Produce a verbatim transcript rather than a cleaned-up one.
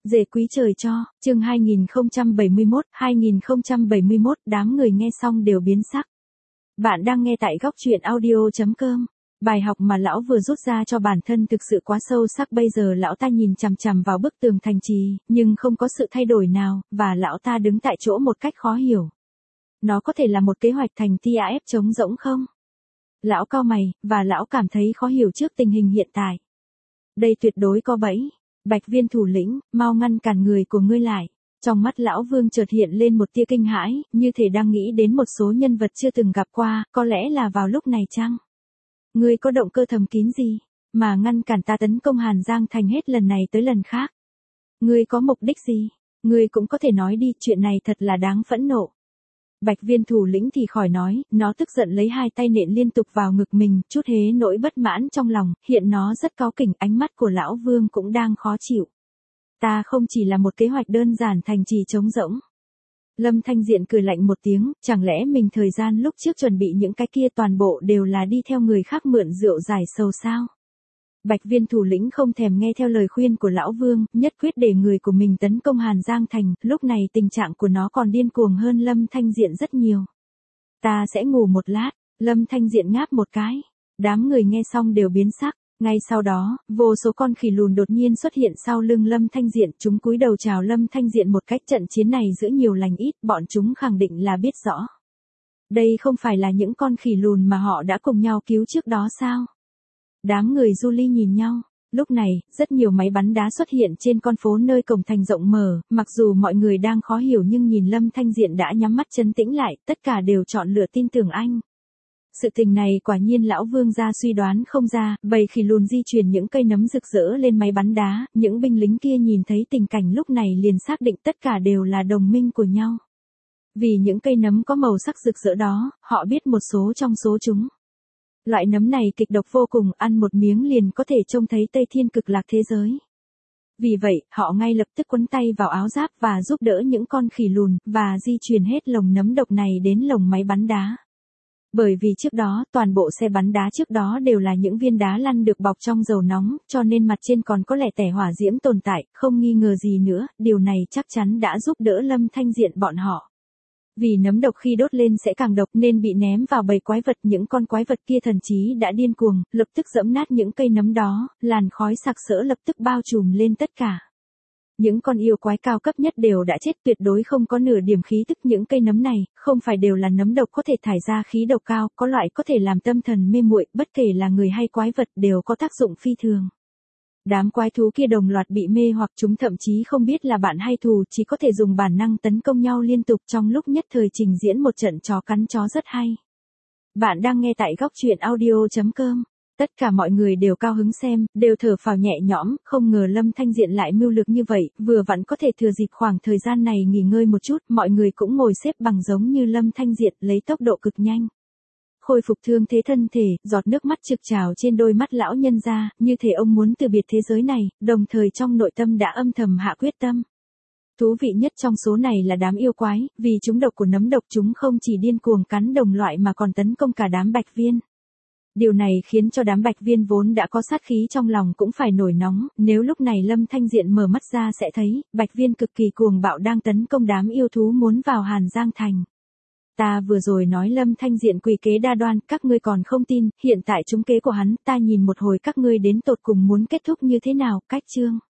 Dề quý trời cho, chương hai nghìn không trăm bảy mươi mốt, hai nghìn không trăm bảy mươi mốt, đám người nghe xong đều biến sắc. Bạn đang nghe tại góc truyện audio chấm com. Bài học mà lão vừa rút ra cho bản thân thực sự quá sâu sắc, bây giờ lão ta nhìn chằm chằm vào bức tường thành trì, nhưng không có sự thay đổi nào, và lão ta đứng tại chỗ một cách khó hiểu. Nó có thể là một kế hoạch thành tê a ép trống rỗng không? Lão cau mày, và lão cảm thấy khó hiểu trước tình hình hiện tại. Đây tuyệt đối có bẫy. Bạch Viên thủ lĩnh, mau ngăn cản người của ngươi lại. Trong mắt lão Vương chợt hiện lên một tia kinh hãi, như thể đang nghĩ đến một số nhân vật chưa từng gặp qua, có lẽ là vào lúc này chăng? Ngươi có động cơ thầm kín gì, mà ngăn cản ta tấn công Hàn Giang Thành hết lần này tới lần khác? Ngươi có mục đích gì? Ngươi cũng có thể nói đi, chuyện này thật là đáng phẫn nộ. Bạch Viên thủ lĩnh thì khỏi nói, nó tức giận lấy hai tay nện liên tục vào ngực mình, chút hế nỗi bất mãn trong lòng, hiện nó rất cáu kỉnh, ánh mắt của lão Vương cũng đang khó chịu. Ta không chỉ là một kế hoạch đơn giản thành trì trống rỗng. Lâm Thanh Diện cười lạnh một tiếng, chẳng lẽ mình thời gian lúc trước chuẩn bị những cái kia toàn bộ đều là đi theo người khác mượn rượu giải sầu sao? Bạch Viên thủ lĩnh không thèm nghe theo lời khuyên của lão Vương, nhất quyết để người của mình tấn công Hàn Giang Thành, lúc này tình trạng của nó còn điên cuồng hơn Lâm Thanh Diện rất nhiều. Ta sẽ ngủ một lát, Lâm Thanh Diện ngáp một cái. Đám người nghe xong đều biến sắc, ngay sau đó, vô số con khỉ lùn đột nhiên xuất hiện sau lưng Lâm Thanh Diện, chúng cúi đầu chào Lâm Thanh Diện một cách, trận chiến này giữa nhiều lành ít, bọn chúng khẳng định là biết rõ. Đây không phải là những con khỉ lùn mà họ đã cùng nhau cứu trước đó sao? Đám người Julie nhìn nhau. Lúc này, rất nhiều máy bắn đá xuất hiện trên con phố nơi cổng thành rộng mở, mặc dù mọi người đang khó hiểu nhưng nhìn Lâm Thanh Diện đã nhắm mắt trấn tĩnh lại, tất cả đều chọn lựa tin tưởng anh. Sự tình này quả nhiên lão Vương gia suy đoán không ra, bầy khỉ lùn di chuyển những cây nấm rực rỡ lên máy bắn đá, những binh lính kia nhìn thấy tình cảnh lúc này liền xác định tất cả đều là đồng minh của nhau. Vì những cây nấm có màu sắc rực rỡ đó, họ biết một số trong số chúng. Loại nấm này kịch độc vô cùng, ăn một miếng liền có thể trông thấy Tây Thiên cực lạc thế giới. Vì vậy, họ ngay lập tức quấn tay vào áo giáp và giúp đỡ những con khỉ lùn, và di chuyển hết lồng nấm độc này đến lồng máy bắn đá. Bởi vì trước đó, toàn bộ xe bắn đá trước đó đều là những viên đá lăn được bọc trong dầu nóng, cho nên mặt trên còn có lẻ tẻ hỏa diễm tồn tại, không nghi ngờ gì nữa, điều này chắc chắn đã giúp đỡ Lâm Thanh Diện bọn họ. Vì nấm độc khi đốt lên sẽ càng độc nên bị ném vào bầy quái vật, những con quái vật kia thần chí đã điên cuồng, lập tức giẫm nát những cây nấm đó, làn khói sặc sỡ lập tức bao trùm lên tất cả. Những con yêu quái cao cấp nhất đều đã chết, tuyệt đối không có nửa điểm khí tức. Những cây nấm này, không phải đều là nấm độc có thể thải ra khí độc cao, có loại có thể làm tâm thần mê muội, bất kể là người hay quái vật đều có tác dụng phi thường. Đám quái thú kia đồng loạt bị mê hoặc, chúng thậm chí không biết là bạn hay thù, chỉ có thể dùng bản năng tấn công nhau liên tục, trong lúc nhất thời trình diễn một trận chó cắn chó rất hay. Bạn đang nghe tại góc truyện audio chấm com. Tất cả mọi người đều cao hứng xem, đều thở phào nhẹ nhõm, không ngờ Lâm Thanh Diện lại mưu lược như vậy, vừa vặn có thể thừa dịp khoảng thời gian này nghỉ ngơi một chút, mọi người cũng ngồi xếp bằng giống như Lâm Thanh Diện, lấy tốc độ cực nhanh. Khôi phục thương thế thân thể, giọt nước mắt trực trào trên đôi mắt lão nhân ra, như thể ông muốn từ biệt thế giới này, đồng thời trong nội tâm đã âm thầm hạ quyết tâm. Thú vị nhất trong số này là đám yêu quái, vì chúng độc của nấm độc chúng không chỉ điên cuồng cắn đồng loại mà còn tấn công cả đám Bạch Viên. Điều này khiến cho đám Bạch Viên vốn đã có sát khí trong lòng cũng phải nổi nóng, nếu lúc này Lâm Thanh Diện mở mắt ra sẽ thấy, Bạch Viên cực kỳ cuồng bạo đang tấn công đám yêu thú muốn vào Hàn Giang Thành. Ta vừa rồi nói Lâm Thanh Diện quỷ kế đa đoan, các ngươi còn không tin, hiện tại trúng kế của hắn, ta nhìn một hồi các ngươi đến tột cùng muốn kết thúc như thế nào, cách chương.